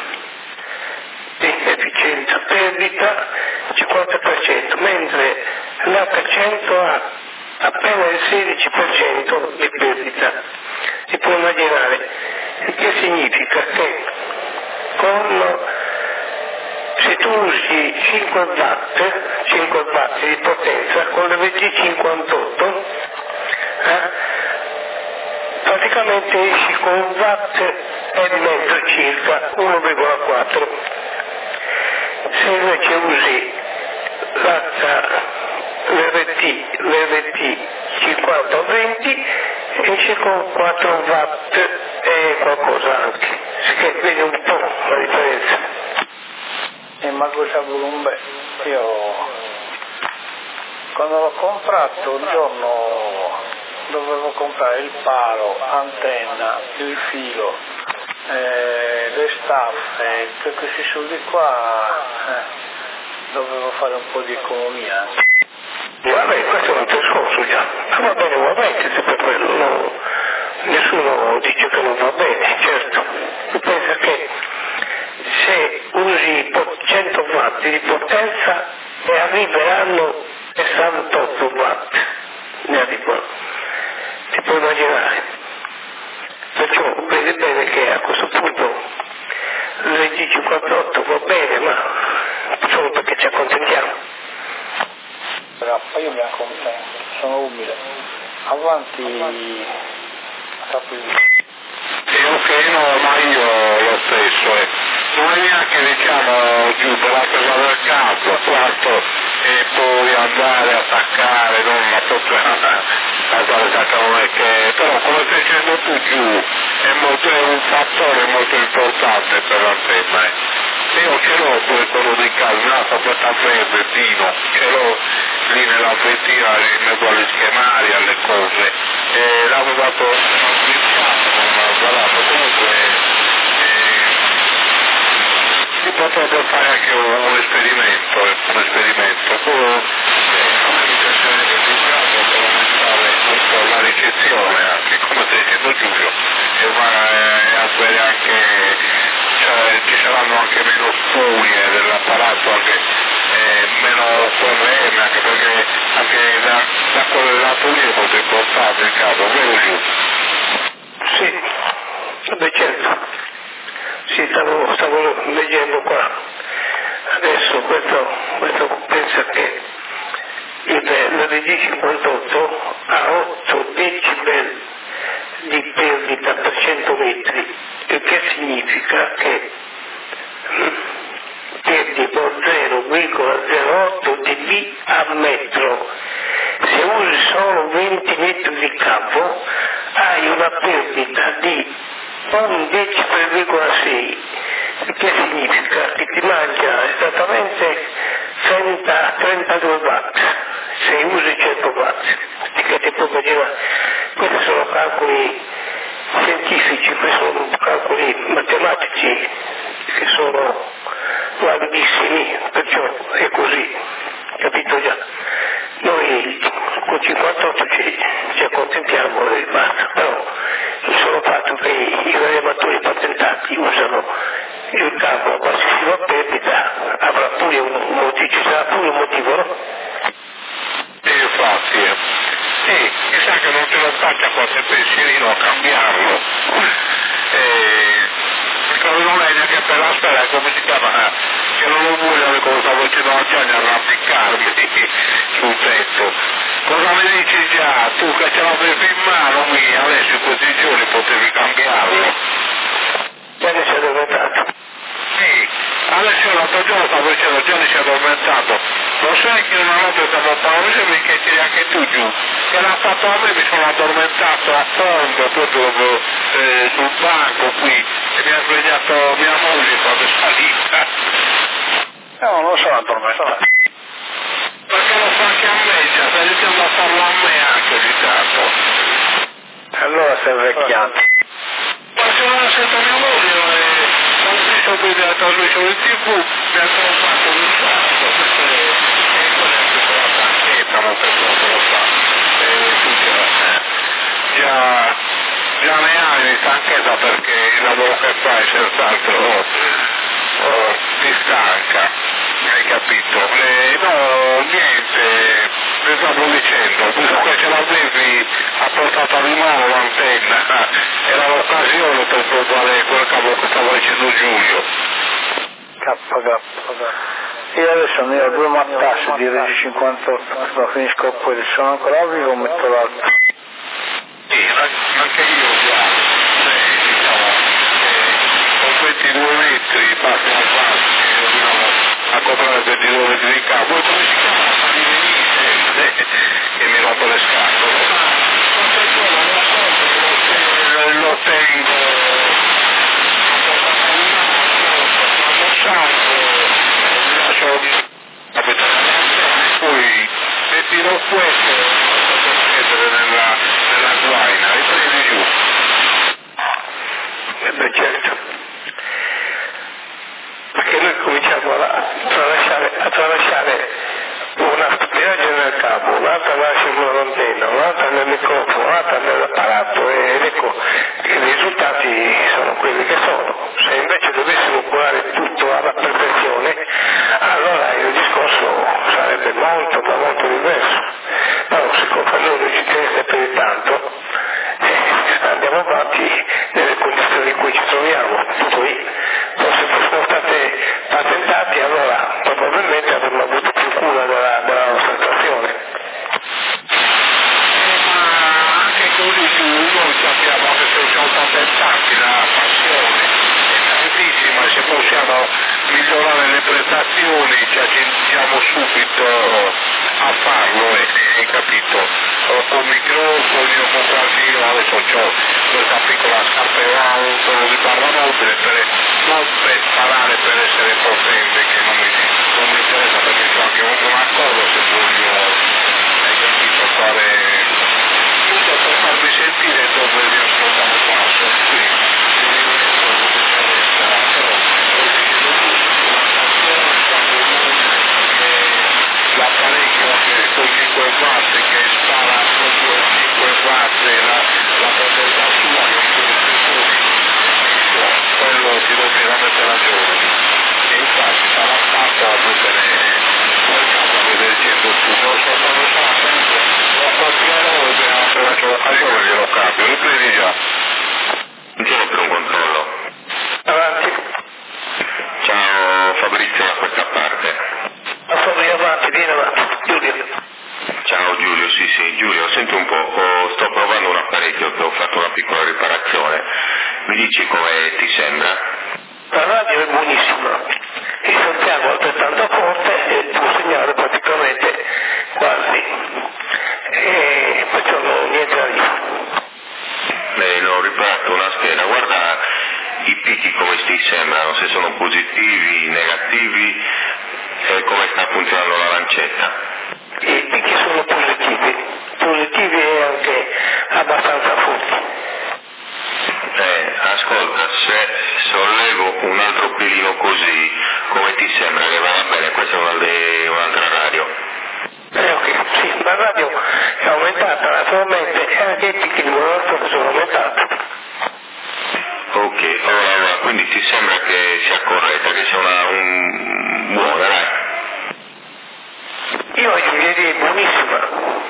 Di efficienza perdita 50%, mentre l'H100 ha appena il 16% di perdita. Si può immaginare, il che significa che se tu usi 5 watt di potenza con l'RG58 praticamente esci con 1 watt e mezzo circa, 1,4. Se invece usi l'RT 50-20 esce con 4 watt e qualcosa anche, vedi un po' la differenza. Ma cosa volumbe? Io quando l'ho comprato un giorno dovevo comprare il palo, antenna, il filo, le staffe, tutti questi soldi qua, dovevo fare un po' di economia. Vabbè, questo è un altro discorso già, ma va bene, che se per quello nessuno dice che non va bene, certo. Tu pensa che se usi 100 watt di potenza e arriveranno 68 watt, ne arrivano, ti puoi immaginare. Perciò vedi bene che a questo punto l'G58 va bene, ma solo perché ci accontentiamo. Però io mi accontento, sono umile. Avanti, capito. Ok, no, ma io lo stesso, non è neanche diciamo giù per la presa del campo, quanto e poi andare a attaccare, non la propria attacca non è che, però come stai dicendo tu giù è un fattore molto importante per l'antenna. Io ce l'ho pure quello di casa, una proprietà verde, Dino, ce l'ho lì nella vettina in mezzo agli schemari, alle cose, e l'avevo dato proprio fare anche un esperimento. Mi piacerebbe più che altro per aumentare appunto la ricezione anche, come stai dicendo Giulio, e avere anche, cioè, ci saranno anche meno spugne dell'apparato, anche meno QRM, anche perché anche da quello della Puglia è molto importante il caso, vero Giù? Sì, beh certo, sì, stavo leggendo qua, adesso questo pensa che l'RG58 ha 8 decibel di perdita per 100 metri, il che significa che perdi 0,08 dB a metro. Se usi solo 20 metri di campo hai una perdita di 1 decibel,6, il che significa che ti mangia esattamente 32 watt se usi 100 watt. Che ti può immaginare, questi sono calcoli scientifici, questi sono calcoli matematici che sono validissimi, perciò è così, capito già? Noi con 58 ci accontentiamo e basta, però il solo fatto che i rilevatori patentati usano il cavo a qualsiasi perdita avrà pure ci sarà pure un motivo, no? Infatti, sì, chissà che non te lo faccia qualche pensierino a cambiarlo. Perché non è neanche per la sfera, come si chiama, che non lo voglio come stavo dicendo oggi, arrampicarmi sul tetto. Cosa mi dici già? Tu che ce l'avevi in mano mia, adesso in questi giorni potevi cambiarlo. Già ne si è addormentato. Sì, adesso l'altro giorno stavo dicendo, già ne si è addormentato. Lo sai che una notte stavo parlando, perché c'eri anche tu giù, che l'ha fatto a me, mi sono addormentato a fondo, proprio sul banco qui, e mi ha svegliato mia moglie quando è salita. No, non sono addormentato. Perché lo fa anche a me, cioè, sta iniziando a farlo a me anche ogni tanto. Allora sei vecchiato. Ma se non sento mia moglie, non visto qui della trasmissione in TV, mi ha fatto un sacco, questo è quella che con la stanchezza, non per cosa lo fa. Già ne hai di stanchezza perché il lavoro che fai senz'altro ti stanca, hai capito? No, niente, ti stavo dicendo, visto che ce l'avevi a portata di mano l'antenna, era l'occasione per provare quel cavolo che stava dicendo Giulio. Io adesso ne ho 2 mattassi di Regi 58, quando finisco quelli, sono ancora vivo, metto l'altro. Sì, anche io già, diciamo, con 22 metri passi al passo, dobbiamo a comprare 22 metri di campo, e come si chiama? Fanni venire, che mi rompo le scatole. Lo tengo a portata di mano, lo santo, mi lascio poi se tiro questo posso mettere nella guaina e prendi giù. Beh certo, perché noi cominciamo a tralasciare una stupidaggine nel capo, un'altra nasce con l'antenna, un'altra nel microfono, un'altra nell'apparato ed ecco i risultati sono quelli che sono. Se invece dovessimo curare tutto alla perfezione, allora il discorso sarebbe molto ma molto diverso. Però siccome noi ci interessa più di tanto, andiamo avanti nelle condizioni in cui ci troviamo. Poi, se fossimo state patentati, allora probabilmente avremmo avuto più cura della nostra stazione. Ma anche così noi sappiamo che se siamo patentati la passione è tantissima, se possiamo migliorare le prestazioni ci accingiamo subito a farlo, hai capito? Con microfoni o con qualche, adesso ho questa piccola scarpa un solo di barra mobile non per sparare per essere potente, che non mi interessa perché c'ho anche un accordo se voglio, hai capito, fare tutto per farmi sentire dove mi ascoltavo qua, qui. fatto una piccola riparazione. Mi dici come ti sembra? La radio è buonissima, il Santiago è altrettanto forte e il tuo segnale praticamente quasi, e perciò non ho niente da dire. L'ho riparato una scheda, guarda i picchi come ti sembrano, se sono positivi, negativi e come sta funzionando la lancetta. I picchi sono positivi e anche abbastanza forti. Ascolta, se sollevo un altro pelino così, come ti sembra che vada bene? Questa è un'altra radio. Ok, sì, la radio è aumentata naturalmente e anche i picchi di modulazione sono aumentati. Ok, allora, quindi ti sembra che sia corretta, che sia buona, dai? Io aggiungerei buonissima.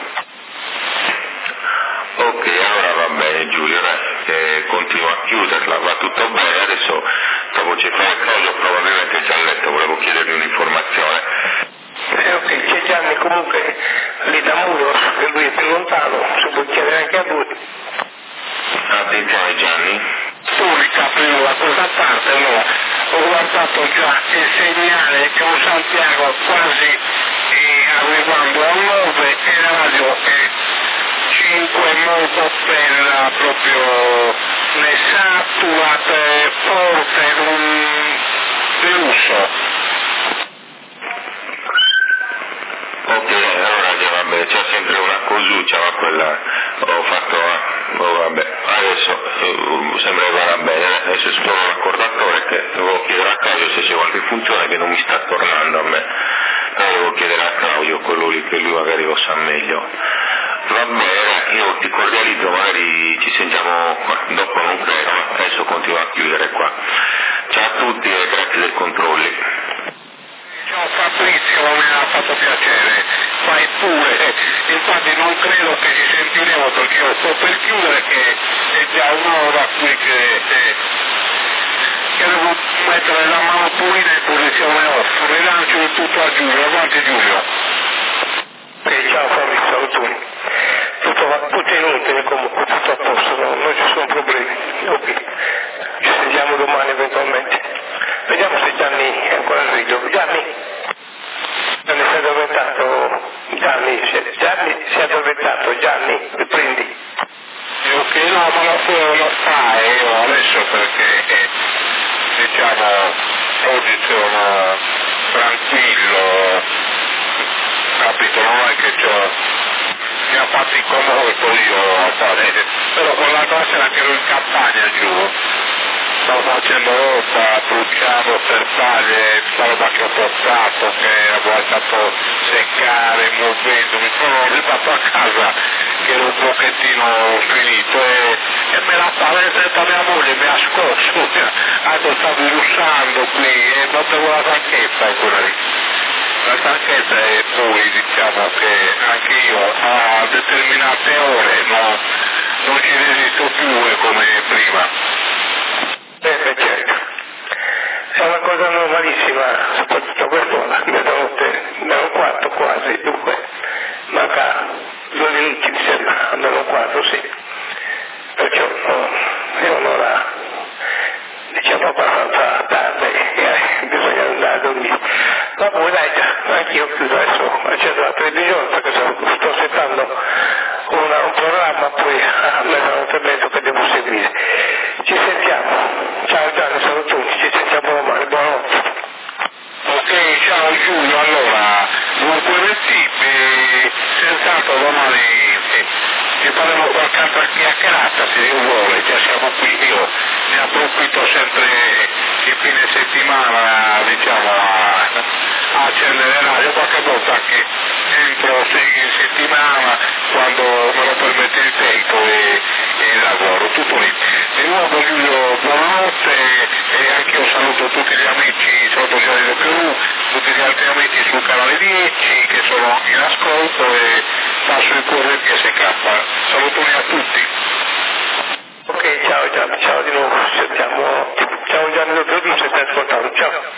Ok, allora va bene Giulio, che continua a chiuderla, va tutto bene, adesso dopo ci fa il collo, probabilmente già a letto, volevo chiedergli un'informazione. Ok, c'è Gianni comunque lì da Muros, che lui è più lontano, si può chiedere anche a lui. Attenzione Gianni. Unica prima da questa parte, allora ho guardato già il segnale che un Santiago quasi arrivando a 9 e la radio è 5 modo per proprio le saturate forte di lusso. Ok, allora già vabbè, c'è sempre una cosuccia, ma quella ho fatto, vabbè, adesso sembra che vada bene, adesso esploro l'accordatore che devo chiedere a Claudio se c'è qualche funzione che non mi sta tornando a me, però devo chiedere a Claudio quello lì che lui magari lo sa meglio. Va bene, io ti cordializzo, magari ci sentiamo dopo, non credo, ma adesso continuo a chiudere qua. Ciao a tutti e grazie dei controlli. Ciao Fabrizio, mi ha fatto piacere, fai pure, infatti non credo che ci sentiremo perché io sto per chiudere che è già un'ora qui che devo mettere la mano pulita in posizione off, rilancio il tutto a Giulio, avanti Giulio. Ok, ciao Fabrizio, salutoni. Tutto è inutile comunque, tutto a posto, non ci sono problemi. Ok, ci sentiamo domani eventualmente. Vediamo se Gianni è ancora in rigo. Gianni si è addormentato, Gianni si è addormentato, Gianni, riprendi. Ok, no, ma lo fai io adesso perché diciamo oggi sono tranquillo, capito, non è che mi ha fatto incomodo io a fare, però con l'altra sera che ero in campagna giù, stavo facendo roba, bruciavo per fare tutta roba che ho portato, che avevo lasciato seccare, muovendomi, sono arrivato a casa che ero un pochettino finito e me la palestra mia moglie mi ha scosso, adesso stavo russando qui e non avevo la stanchezza quella lì. La stanchezza e poi diciamo che anche io a determinate ore non ci resisto più come prima. Certo. È una cosa normalissima, soprattutto quest'ora, mezzanotte, da un quarto quasi, dunque manca 2 minuti mi sembra, almeno un quarto sì. Perciò è un'ora diciamo abbastanza tardi e bisogna andare a dormire. Ma poi dai, anch'io chiudo adesso, accendo la televisione perché sto settando un programma poi a mezzanotte e mezzo che devo seguire. Ci sentiamo. Ciao Gianni, salutoni, ci sentiamo domani, buonanotte. Ok, ciao Giulio, allora, dunque senz'altro domani ci faremo qualche altra chiacchierata se vuole, già siamo qui, io ne approfitto sempre il fine settimana, diciamo, a accendere la radio, qualche volta che entro in settimana quando me lo permette il tempo e il lavoro, tutto lì. Di nuovo Giulio, buonanotte e anche io saluto tutti gli amici sotto Gianni Perù, tutti gli altri amici sul canale 10 che sono in ascolto e passo il cuore PSK. Salutoni a tutti. Ok, ciao Gianni, ciao di nuovo, ci sentiamo. Ciao Gianni, lo stai ascoltando, ciao.